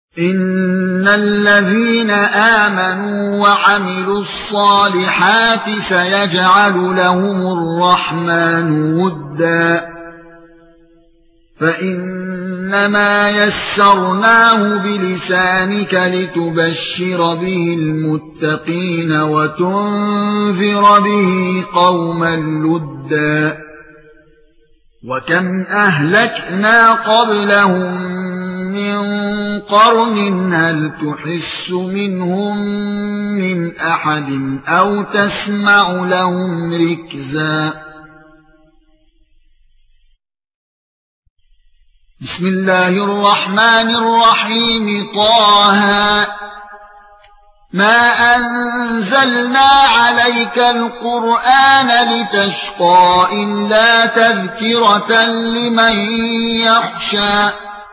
إن الذين آمنوا وعملوا الصالحات سيجعل لهم الرحمن ودا فإنما يسرناه بلسانك لتبشر به المتقين وتنذر به قوما لدا وكم أهلكنا قبلهم من قرن هل تحس منهم من أحد أو تسمع لهم ركزا بسم الله الرحمن الرحيم طه ما أنزلنا عليك القرآن لتشقى إلا تذكرة لمن يخشى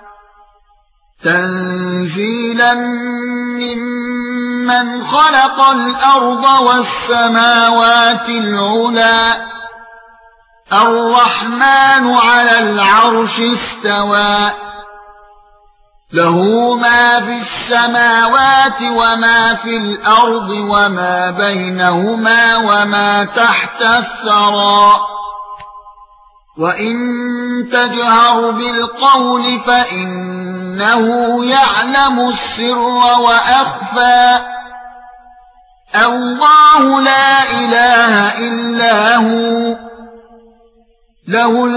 تنزيلا ممن خلق الأرض والسماوات العلى الرحمن على العرش استوى له ما في السماوات وما في الأرض وما بينهما وما تحت الثرى وإن تجهر بالقول فإنه يعلم السر وأخفى الله لا إله إلا هو له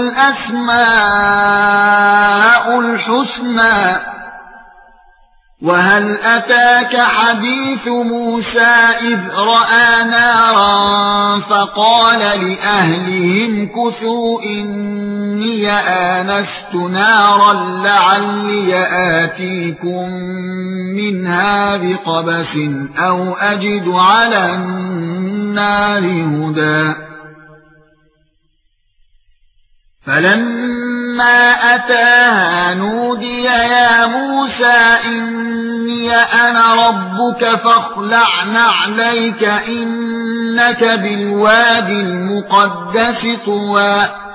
الأسماء الحسنى وهل أتاك حديث موسى إذ رأى نارا فقال لأهلهم كثوا إني آنست نارا لعلي آتيكم منها بقبس أو أجد على النار هدى فلما أتاها نودي يا موسى إني أنا ربك فاخلع نعليك إنك بالوادي المقدس طوى